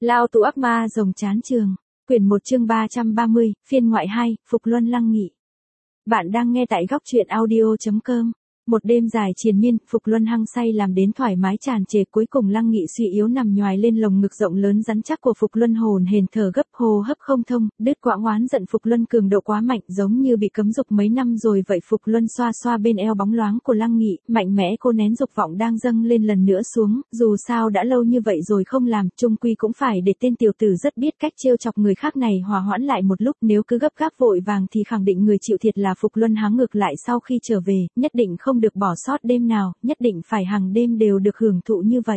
Lao tù ác ma rồng chán trường. Quyển 1 chương 330, phiên ngoại 2, Phục Luân Lăng Nghị. Bạn đang nghe tại góc truyện audio.com. Một đêm dài triền miên, Phục Luân hăng say làm đến thoải mái tràn trề, cuối cùng Lăng Nghị suy yếu nằm nhoài lên lồng ngực rộng lớn rắn chắc của Phục Luân, hồn hển thở gấp, hô hấp không thông, đứt quãng oán giận Phục Luân cường độ quá mạnh, giống như bị cấm dục mấy năm rồi vậy. Phục Luân xoa xoa bên eo bóng loáng của Lăng Nghị, mạnh mẽ cô nén dục vọng đang dâng lên lần nữa xuống, dù sao đã lâu như vậy rồi không làm, chung quy cũng phải để tên tiểu tử rất biết cách trêu chọc người khác này hòa hoãn lại một lúc, nếu cứ gấp gáp vội vàng thì khẳng định người chịu thiệt là Phục Luân. Háng ngược lại, sau khi trở về, nhất định không được bỏ sót đêm nào, nhất định phải hàng đêm đều được hưởng thụ như vậy.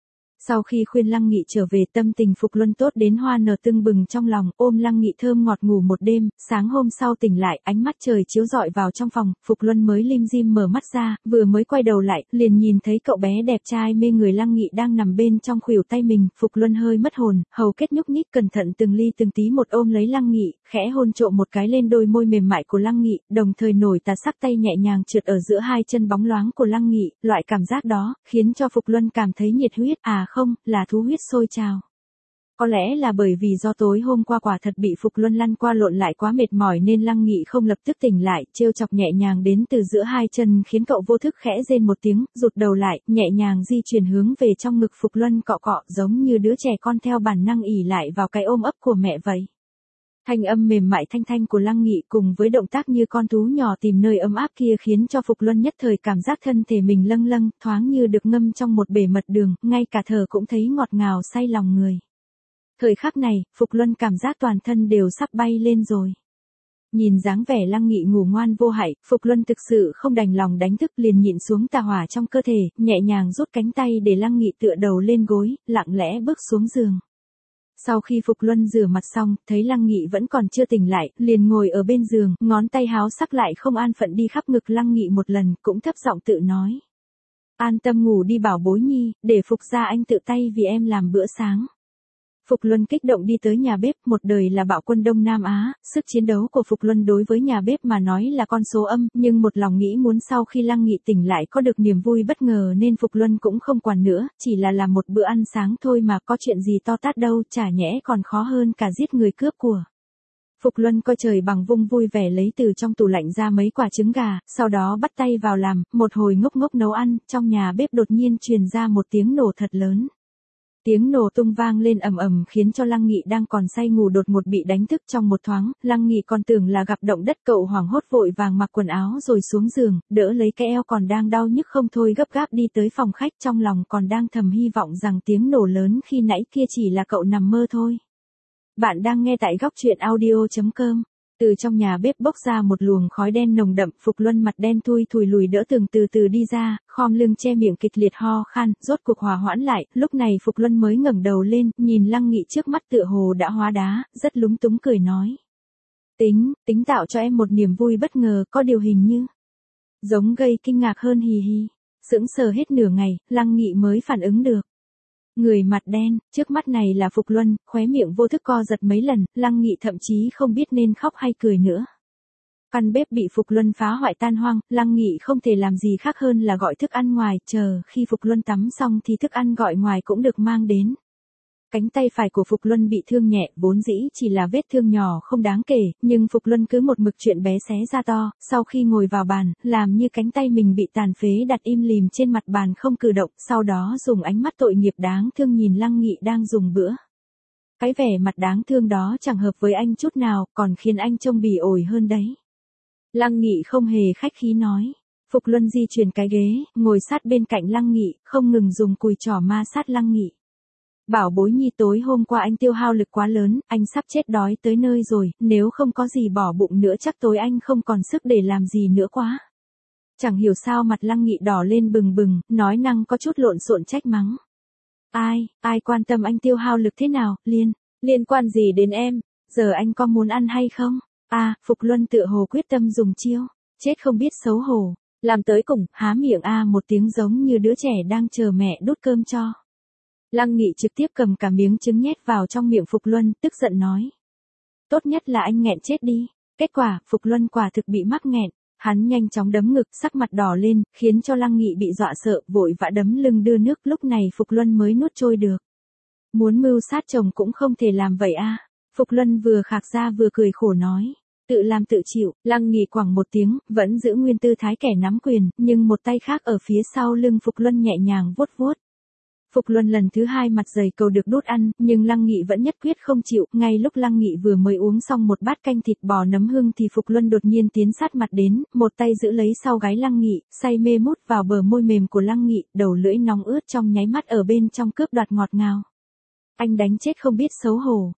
Sau khi khuyên Lăng Nghị trở về, tâm tình Phục Luân tốt đến hoa nở tưng bừng trong lòng, ôm Lăng Nghị thơm ngọt ngủ một đêm. Sáng hôm sau tỉnh lại, ánh mắt trời chiếu rọi vào trong phòng, Phục Luân mới lim dim mở mắt ra, vừa mới quay đầu lại, liền nhìn thấy cậu bé đẹp trai mê người Lăng Nghị đang nằm bên trong khuỷu tay mình. Phục Luân hơi mất hồn, hầu kết nhúc nhích cẩn thận từng ly từng tí một ôm lấy Lăng Nghị, khẽ hôn trộm một cái lên đôi môi mềm mại của Lăng Nghị, đồng thời nổi tà sắc tay nhẹ nhàng trượt ở giữa hai chân bóng loáng của Lăng Nghị. Loại cảm giác đó khiến cho Phục Luân cảm thấy nhiệt huyết, không, là thú huyết sôi trào. Có lẽ là bởi vì do tối hôm qua quả thật bị Phục Luân lăn qua lộn lại quá mệt mỏi nên Lăng Nghị không lập tức tỉnh lại, trêu chọc nhẹ nhàng đến từ giữa hai chân khiến cậu vô thức khẽ rên một tiếng, rụt đầu lại, nhẹ nhàng di chuyển hướng về trong ngực Phục Luân cọ cọ, giống như đứa trẻ con theo bản năng ỉ lại vào cái ôm ấp của mẹ vậy. Thanh âm mềm mại thanh thanh của Lăng Nghị cùng với động tác như con thú nhỏ tìm nơi ấm áp kia khiến cho Phục Luân nhất thời cảm giác thân thể mình lâng lâng, thoáng như được ngâm trong một bể mật đường, ngay cả thở cũng thấy ngọt ngào say lòng người. Thời khắc này, Phục Luân cảm giác toàn thân đều sắp bay lên rồi. Nhìn dáng vẻ Lăng Nghị ngủ ngoan vô hại, Phục Luân thực sự không đành lòng đánh thức, liền nhịn xuống tà hỏa trong cơ thể, nhẹ nhàng rút cánh tay để Lăng Nghị tựa đầu lên gối, lặng lẽ bước xuống giường. Sau khi Phục Luân rửa mặt xong, thấy Lăng Nghị vẫn còn chưa tỉnh lại, liền ngồi ở bên giường, ngón tay háo sắc lại không an phận đi khắp ngực Lăng Nghị một lần, cũng thấp giọng tự nói. An tâm ngủ đi bảo bối nhi, để Phục gia anh tự tay vì em làm bữa sáng. Phục Luân kích động đi tới nhà bếp, một đời là bạo quân Đông Nam Á, sức chiến đấu của Phục Luân đối với nhà bếp mà nói là con số âm, nhưng một lòng nghĩ muốn sau khi Lăng Nghị tỉnh lại có được niềm vui bất ngờ nên Phục Luân cũng không quản nữa, chỉ là làm một bữa ăn sáng thôi mà có chuyện gì to tát đâu, chả nhẽ còn khó hơn cả giết người cướp của. Phục Luân coi trời bằng vung vui vẻ lấy từ trong tủ lạnh ra mấy quả trứng gà, sau đó bắt tay vào làm, một hồi ngốc ngốc nấu ăn, trong nhà bếp đột nhiên truyền ra một tiếng nổ thật lớn. Tiếng nổ tung vang lên ầm ầm khiến cho Lăng Nghị đang còn say ngủ đột ngột bị đánh thức trong một thoáng, Lăng Nghị còn tưởng là gặp động đất, cậu hoảng hốt vội vàng mặc quần áo rồi xuống giường, đỡ lấy cái eo còn đang đau nhức không thôi, gấp gáp đi tới phòng khách, trong lòng còn đang thầm hy vọng rằng tiếng nổ lớn khi nãy kia chỉ là cậu nằm mơ thôi. Bạn đang nghe tại góc truyện audio.com. Từ trong nhà bếp bốc ra một luồng khói đen nồng đậm, Phục Luân mặt đen thui thùi lùi đỡ tường từ từ đi ra, khom lưng che miệng kịch liệt ho khan, rốt cuộc hòa hoãn lại, lúc này Phục Luân mới ngẩng đầu lên, nhìn Lăng Nghị trước mắt tựa hồ đã hóa đá, rất lúng túng cười nói. Tính tạo cho em một niềm vui bất ngờ, có điều hình như giống gây kinh ngạc hơn hì hì. Sững sờ hết nửa ngày, Lăng Nghị mới phản ứng được. Người mặt đen, trước mắt này là Phục Luân, khóe miệng vô thức co giật mấy lần, Lăng Nghị thậm chí không biết nên khóc hay cười nữa. Căn bếp bị Phục Luân phá hoại tan hoang, Lăng Nghị không thể làm gì khác hơn là gọi thức ăn ngoài, chờ khi Phục Luân tắm xong thì thức ăn gọi ngoài cũng được mang đến. Cánh tay phải của Phục Luân bị thương nhẹ, vốn dĩ chỉ là vết thương nhỏ không đáng kể, nhưng Phục Luân cứ một mực chuyện bé xé ra to, sau khi ngồi vào bàn, làm như cánh tay mình bị tàn phế đặt im lìm trên mặt bàn không cử động, sau đó dùng ánh mắt tội nghiệp đáng thương nhìn Lăng Nghị đang dùng bữa. Cái vẻ mặt đáng thương đó chẳng hợp với anh chút nào, còn khiến anh trông bỉ ổi hơn đấy. Lăng Nghị không hề khách khí nói. Phục Luân di chuyển cái ghế, ngồi sát bên cạnh Lăng Nghị, không ngừng dùng cùi trỏ ma sát Lăng Nghị. Bảo bối nhi, tối hôm qua anh tiêu hao lực quá lớn, anh sắp chết đói tới nơi rồi, nếu không có gì bỏ bụng nữa chắc tối anh không còn sức để làm gì nữa quá. Chẳng hiểu sao mặt Lăng Nghị đỏ lên bừng bừng, nói năng có chút lộn xộn trách mắng. Ai quan tâm anh tiêu hao lực thế nào, liên quan gì đến em, giờ anh có muốn ăn hay không? Phục Luân tựa hồ quyết tâm dùng chiêu, chết không biết xấu hổ, làm tới cùng, há miệng một tiếng giống như đứa trẻ đang chờ mẹ đút cơm cho. Lăng Nghị trực tiếp cầm cả miếng trứng nhét vào trong miệng Phục Luân, tức giận nói. Tốt nhất là anh nghẹn chết đi. Kết quả, Phục Luân quả thực bị mắc nghẹn. Hắn nhanh chóng đấm ngực, sắc mặt đỏ lên, khiến cho Lăng Nghị bị dọa sợ, vội vã đấm lưng đưa nước, lúc này Phục Luân mới nuốt trôi được. Muốn mưu sát chồng cũng không thể làm vậy a. Phục Luân vừa khạc ra vừa cười khổ nói. Tự làm tự chịu, Lăng Nghị quẳng một tiếng, vẫn giữ nguyên tư thái kẻ nắm quyền, nhưng một tay khác ở phía sau lưng Phục Luân nhẹ nhàng vuốt vuốt. Phục Luân lần thứ hai mặt dày cầu được đút ăn, nhưng Lăng Nghị vẫn nhất quyết không chịu, ngay lúc Lăng Nghị vừa mới uống xong một bát canh thịt bò nấm hương thì Phục Luân đột nhiên tiến sát mặt đến, một tay giữ lấy sau gáy Lăng Nghị, say mê mút vào bờ môi mềm của Lăng Nghị, đầu lưỡi nóng ướt trong nháy mắt ở bên trong cướp đoạt ngọt ngào. Anh đánh chết không biết xấu hổ.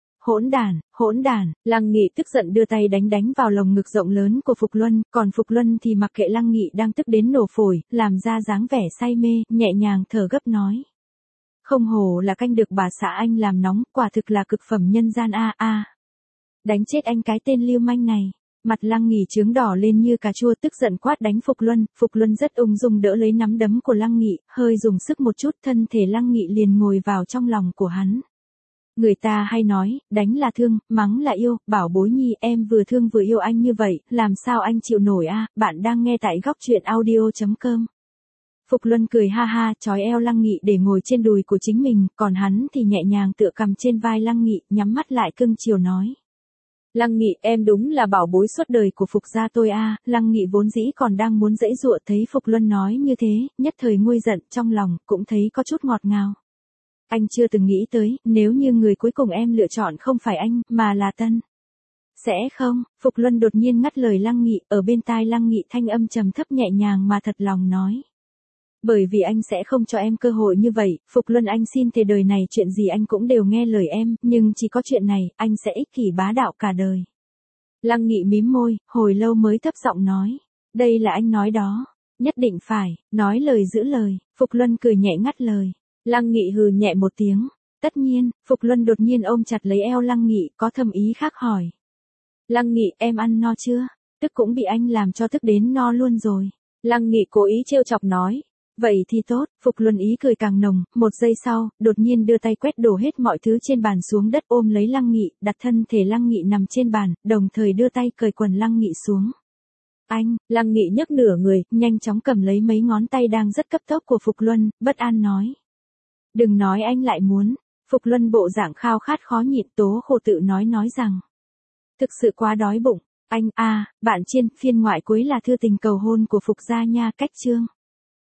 Hỗn đản, Lăng Nghị tức giận đưa tay đánh vào lồng ngực rộng lớn của Phục Luân, còn Phục Luân thì mặc kệ Lăng Nghị đang tức đến nổ phổi, làm ra dáng vẻ say mê, nhẹ nhàng thở gấp nói. Không hổ là canh được bà xã anh làm nóng, quả thực là cực phẩm nhân gian a. Đánh chết anh cái tên lưu manh này. Mặt Lăng Nghị chướng đỏ lên như cà chua, tức giận quát đánh Phục Luân rất ung dung đỡ lấy nắm đấm của Lăng Nghị, hơi dùng sức một chút, thân thể Lăng Nghị liền ngồi vào trong lòng của hắn. Người ta hay nói, đánh là thương, mắng là yêu, bảo bối nhi em vừa thương vừa yêu anh như vậy, làm sao anh chịu nổi a? Bạn đang nghe tại góc truyện audio.com. Phục Luân cười ha ha, trói eo Lăng Nghị để ngồi trên đùi của chính mình, còn hắn thì nhẹ nhàng tựa cằm trên vai Lăng Nghị, nhắm mắt lại cưng chiều nói. Lăng Nghị, em đúng là bảo bối suốt đời của Phục gia tôi a. Lăng Nghị vốn dĩ còn đang muốn giãy giụa, thấy Phục Luân nói như thế, nhất thời nguôi giận, trong lòng cũng thấy có chút ngọt ngào. Anh chưa từng nghĩ tới, nếu như người cuối cùng em lựa chọn không phải anh, mà là Tân. Sẽ không, Phục Luân đột nhiên ngắt lời Lăng Nghị, ở bên tai Lăng Nghị thanh âm trầm thấp nhẹ nhàng mà thật lòng nói. Bởi vì anh sẽ không cho em cơ hội như vậy, Phục Luân anh xin thề đời này chuyện gì anh cũng đều nghe lời em, nhưng chỉ có chuyện này, anh sẽ ích kỷ bá đạo cả đời. Lăng Nghị mím môi, hồi lâu mới thấp giọng nói. Đây là anh nói đó, nhất định phải, nói lời giữ lời, Phục Luân cười nhẹ ngắt lời. Lăng Nghị hừ nhẹ một tiếng. Tất nhiên, Phục Luân đột nhiên ôm chặt lấy eo Lăng Nghị, có thâm ý khác hỏi. Lăng Nghị, em ăn no chưa? Tức cũng bị anh làm cho tức đến no luôn rồi. Lăng Nghị cố ý trêu chọc nói. Vậy thì tốt, Phục Luân ý cười càng nồng, một giây sau, đột nhiên đưa tay quét đổ hết mọi thứ trên bàn xuống đất ôm lấy Lăng Nghị, đặt thân thể Lăng Nghị nằm trên bàn, đồng thời đưa tay cởi quần Lăng Nghị xuống. Anh, Lăng Nghị nhấc nửa người, nhanh chóng cầm lấy mấy ngón tay đang rất cấp tốc của Phục Luân, bất an nói. Đừng nói anh lại muốn. Phục Luân bộ dạng khao khát khó nhịn, tố khổ tự nói rằng. Thực sự quá đói bụng. Anh, bạn Chiên, phiên ngoại cuối là thư tình cầu hôn của Phục gia nha, cách chương.